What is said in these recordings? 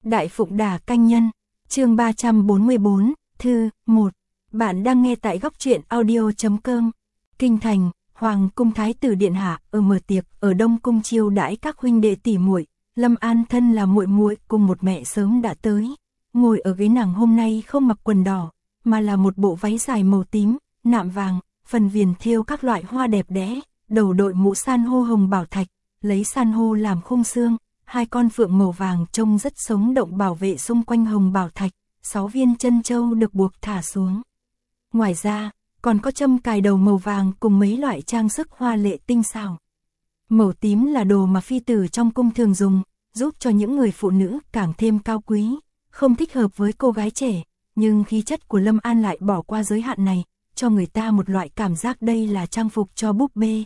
Đại Phụng Đà Canh Nhân, chương 344, thư 1. Bạn đang nghe tại góc truyện audio.com. Kinh thành, Hoàng cung Thái tử điện hạ ở mở tiệc ở Đông cung chiêu đãi các huynh đệ tỷ muội. Lâm An thân là muội muội cùng một mẹ sớm đã tới. Ngồi ở ghế nàng hôm nay không mặc quần đỏ, mà là một bộ váy dài màu tím, nạm vàng, phần viền thêu các loại hoa đẹp đẽ, đầu đội mũ san hô hồng bảo thạch, lấy san hô làm khung xương. Hai con phượng màu vàng trông rất sống động bảo vệ xung quanh hồng bảo thạch, 6 viên chân châu được buộc thả xuống. Ngoài ra, còn có châm cài đầu màu vàng cùng mấy loại trang sức hoa lệ tinh xảo. Màu tím là đồ mà phi tử trong cung thường dùng, giúp cho những người phụ nữ càng thêm cao quý, không thích hợp với cô gái trẻ, nhưng khí chất của Lâm An lại bỏ qua giới hạn này, cho người ta một loại cảm giác đây là trang phục cho búp bê.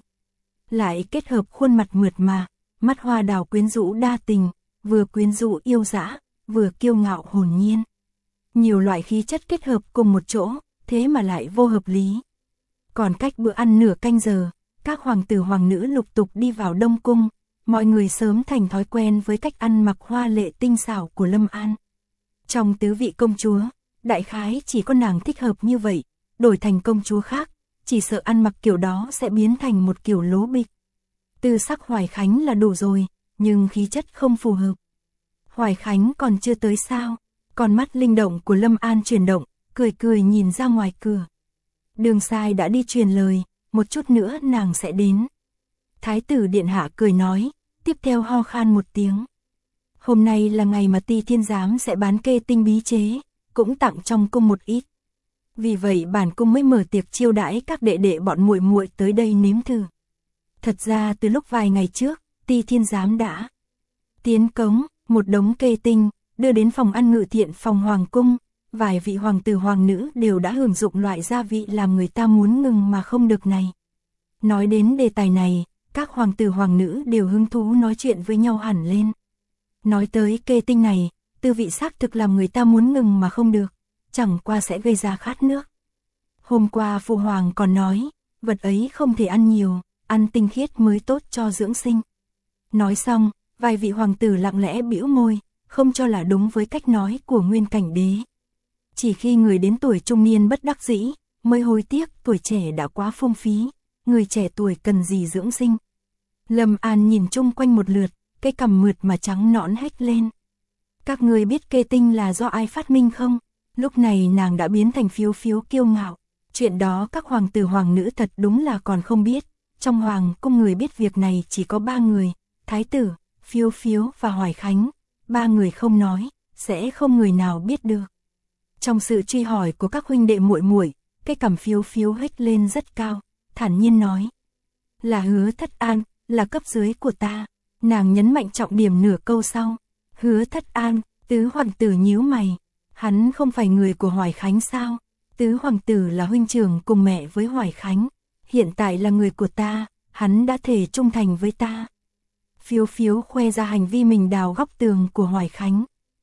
Lại kết hợp khuôn mặt mượt mà, mắt hoa đào quyến rũ đa tình, vừa quyến rũ yêu dã, vừa kiêu ngạo hồn nhiên. Nhiều loại khí chất kết hợp cùng một chỗ, thế mà lại vô hợp lý. Còn cách bữa ăn nửa canh giờ, các hoàng tử hoàng nữ lục tục đi vào Đông cung, mọi người sớm thành thói quen với cách ăn mặc hoa lệ tinh xảo của Lâm An. Trong tứ vị công chúa, đại khái chỉ có nàng thích hợp như vậy, đổi thành công chúa khác, chỉ sợ ăn mặc kiểu đó sẽ biến thành một kiểu lố bịch. Tư sắc Hoài Khánh là đủ rồi, nhưng khí chất không phù hợp. Hoài Khánh còn chưa tới sao? Con mắt linh động của Lâm An chuyển động, cười cười nhìn ra ngoài cửa. Đường Sai đã đi truyền lời, một chút nữa nàng sẽ đến. Thái tử điện hạ cười nói, tiếp theo ho khan một tiếng. Hôm nay là ngày mà Ty Thiên Giám sẽ bán kê tinh bí chế, cũng tặng trong cung một ít. Vì vậy bản cung mới mở tiệc chiêu đãi các đệ đệ bọn muội muội tới đây nếm thử. Thật ra từ lúc vài ngày trước, Ty Thiên Giám đã tiến cống một đống kê tinh, đưa đến phòng ăn ngự thiện phòng hoàng cung. Vài vị hoàng tử hoàng nữ đều đã hưởng dụng loại gia vị làm người ta muốn ngừng mà không được này. Nói đến đề tài này, các hoàng tử hoàng nữ đều hứng thú nói chuyện với nhau hẳn lên. Nói tới kê tinh này, tư vị xác thực làm người ta muốn ngừng mà không được, chẳng qua sẽ gây ra khát nước. Hôm qua phụ hoàng còn nói, vật ấy không thể ăn nhiều, ăn tinh khiết mới tốt cho dưỡng sinh. Nói xong, vài vị hoàng tử lặng lẽ bĩu môi, không cho là đúng với cách nói của Nguyên Cảnh Đế. Chỉ khi người đến tuổi trung niên bất đắc dĩ, mới hối tiếc tuổi trẻ đã quá phung phí, người trẻ tuổi cần gì dưỡng sinh. Lâm An nhìn chung quanh một lượt, cái cằm mượt mà trắng nõn hét lên. Các người biết kê tinh là do ai phát minh không? Lúc này nàng đã biến thành phiếu phiếu kiêu ngạo. Chuyện đó các hoàng tử hoàng nữ thật đúng là còn không biết. Trong hoàng cung người biết việc này chỉ có 3 người, Thái tử, Phiếu Phiếu và Hoài Khánh. 3 người không nói, sẽ không người nào biết được. Trong sự truy hỏi của các huynh đệ muội muội, cái cằm Phiếu Phiếu hét lên rất cao, thản nhiên nói. Là Hứa Thất An, là cấp dưới của ta. Nàng nhấn mạnh trọng điểm nửa câu sau. Hứa Thất An, tứ hoàng tử nhíu mày. Hắn không phải người của Hoài Khánh sao? Tứ hoàng tử là huynh trưởng cùng mẹ với Hoài Khánh. Hiện tại là người của ta, hắn đã thề trung thành với ta. Phiếu Phiếu khoe ra hành vi mình đào góc tường của Hoài Khánh.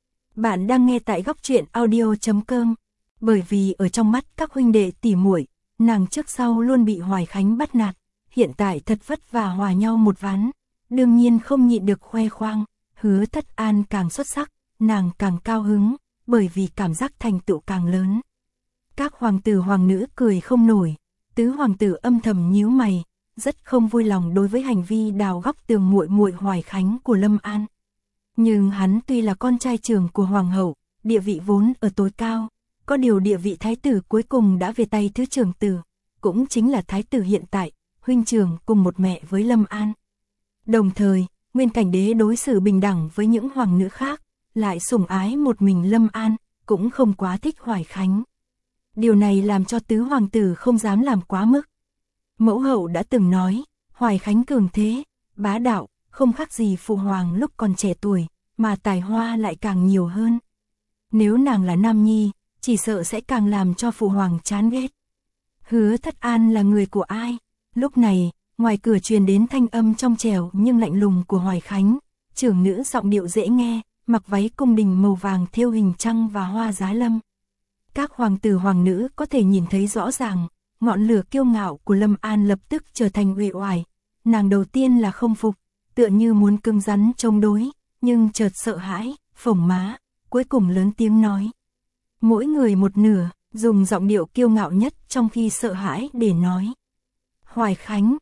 Bạn đang nghe tại góc truyện audio.com. Bởi vì ở trong mắt các huynh đệ tỉ muội, nàng trước sau luôn bị Hoài Khánh bắt nạt, hiện tại thật vất vả hòa nhau một ván, đương nhiên không nhịn được khoe khoang. Hứa Thất An càng xuất sắc, nàng càng cao hứng, bởi vì cảm giác thành tựu càng lớn. Các hoàng tử hoàng nữ cười không nổi, tứ hoàng tử âm thầm nhíu mày, rất không vui lòng đối với hành vi đào góc tường muội muội Hoài Khánh của Lâm An. Nhưng hắn tuy là con trai trưởng của hoàng hậu, địa vị vốn ở tối cao, có điều địa vị thái tử cuối cùng đã về tay thứ trưởng tử, cũng chính là thái tử hiện tại, huynh trưởng cùng một mẹ với Lâm An. Đồng thời, Nguyên Cảnh Đế đối xử bình đẳng với những hoàng nữ khác, lại sủng ái một mình Lâm An, cũng không quá thích Hoài Khánh. Điều này làm cho tứ hoàng tử không dám làm quá mức. Mẫu hậu đã từng nói, Hoài Khánh cường thế, bá đạo, không khác gì phụ hoàng lúc còn trẻ tuổi, mà tài hoa lại càng nhiều hơn. Nếu nàng là nam nhi, chỉ sợ sẽ càng làm cho phụ hoàng chán ghét. Hứa Thất An là người của ai? Lúc này, ngoài cửa truyền đến thanh âm trong trẻo nhưng lạnh lùng của Hoài Khánh, trưởng nữ giọng điệu dễ nghe, mặc váy cung đình màu vàng thêu hình trăng và hoa giá lâm. Các hoàng tử hoàng nữ có thể nhìn thấy rõ ràng, ngọn lửa kiêu ngạo của Lâm An lập tức trở thành uể oải. Nàng đầu tiên là không phục, tựa như muốn cứng rắn chống đối, nhưng chợt sợ hãi, phồng má, cuối cùng lớn tiếng nói. Mỗi người một nửa, dùng giọng điệu kiêu ngạo nhất trong khi sợ hãi để nói. Hoài Khánh,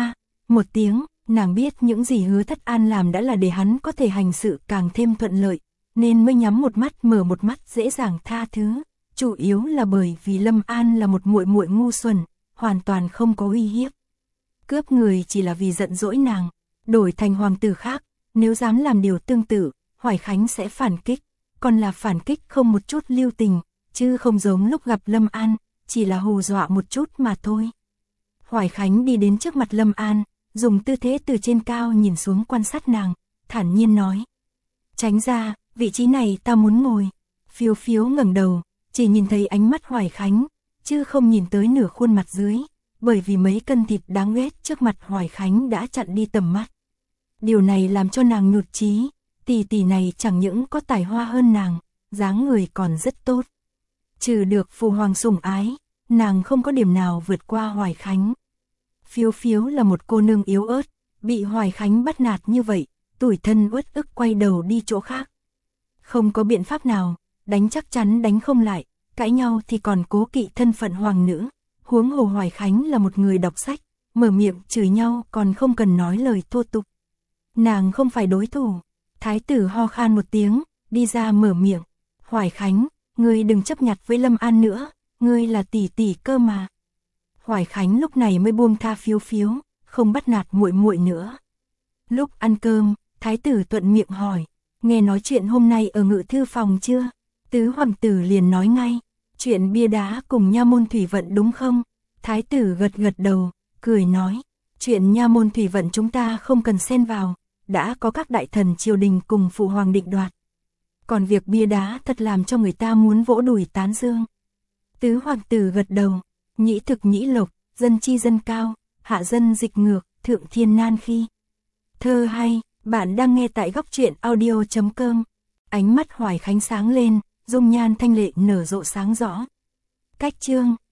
một tiếng, nàng biết những gì Hứa Thất An làm đã là để hắn có thể hành sự càng thêm thuận lợi, nên mới nhắm một mắt mở một mắt dễ dàng tha thứ, chủ yếu là bởi vì Lâm An là một muội muội ngu xuẩn, hoàn toàn không có uy hiếp. Cướp người chỉ là vì giận dỗi nàng, đổi thành hoàng tử khác, nếu dám làm điều tương tự, Hoài Khánh sẽ phản kích, còn là phản kích không một chút lưu tình, chứ không giống lúc gặp Lâm An, chỉ là hù dọa một chút mà thôi. Hoài Khánh đi đến trước mặt Lâm An, dùng tư thế từ trên cao nhìn xuống quan sát nàng, thản nhiên nói. Tránh ra, vị trí này ta muốn ngồi. Phiếu phiếu ngẩng đầu, chỉ nhìn thấy ánh mắt Hoài Khánh, chứ không nhìn tới nửa khuôn mặt dưới, bởi vì mấy cân thịt đáng ghét trước mặt Hoài Khánh đã chặn đi tầm mắt. Điều này làm cho nàng nhụt chí, tỷ tỷ này chẳng những có tài hoa hơn nàng, dáng người còn rất tốt. Trừ được phụ hoàng sủng ái, nàng không có điểm nào vượt qua Hoài Khánh. Phiếu phiếu là một cô nương yếu ớt, bị Hoài Khánh bắt nạt như vậy, tủi thân uất ức quay đầu đi chỗ khác. Không có biện pháp nào, đánh chắc chắn đánh không lại, cãi nhau thì còn cố kỵ thân phận hoàng nữ. Huống hồ Hoài Khánh là một người đọc sách, mở miệng chửi nhau còn không cần nói lời thô tục. Nàng không phải đối thủ. Thái tử ho khan một tiếng, đi ra mở miệng. Hoài Khánh, ngươi đừng chấp nhặt với Lâm An nữa, ngươi là tỷ tỷ cơ mà. Hoài Khánh lúc này mới buông tha phiếu phiếu, không bắt nạt muội muội nữa. Lúc ăn cơm, thái tử thuận miệng hỏi, nghe nói chuyện hôm nay ở ngự thư phòng chưa? Tứ hoàng tử liền nói ngay, chuyện bia đá cùng nha môn thủy vận đúng không? Thái tử gật gật đầu, cười nói, chuyện nha môn thủy vận chúng ta không cần xen vào, đã có các đại thần triều đình cùng phụ hoàng định đoạt. Còn việc bia đá thật làm cho người ta muốn vỗ đùi tán dương. Tứ hoàng tử gật đầu, nhĩ thực nhĩ lộc, dân chi dân cao, hạ dân dịch ngược, thượng thiên nan khi. Thơ hay, bạn đang nghe tại góc truyện audio.com. Ánh mắt Hoài Khánh sáng lên, dung nhan thanh lệ nở rộ sáng rõ. Cách chương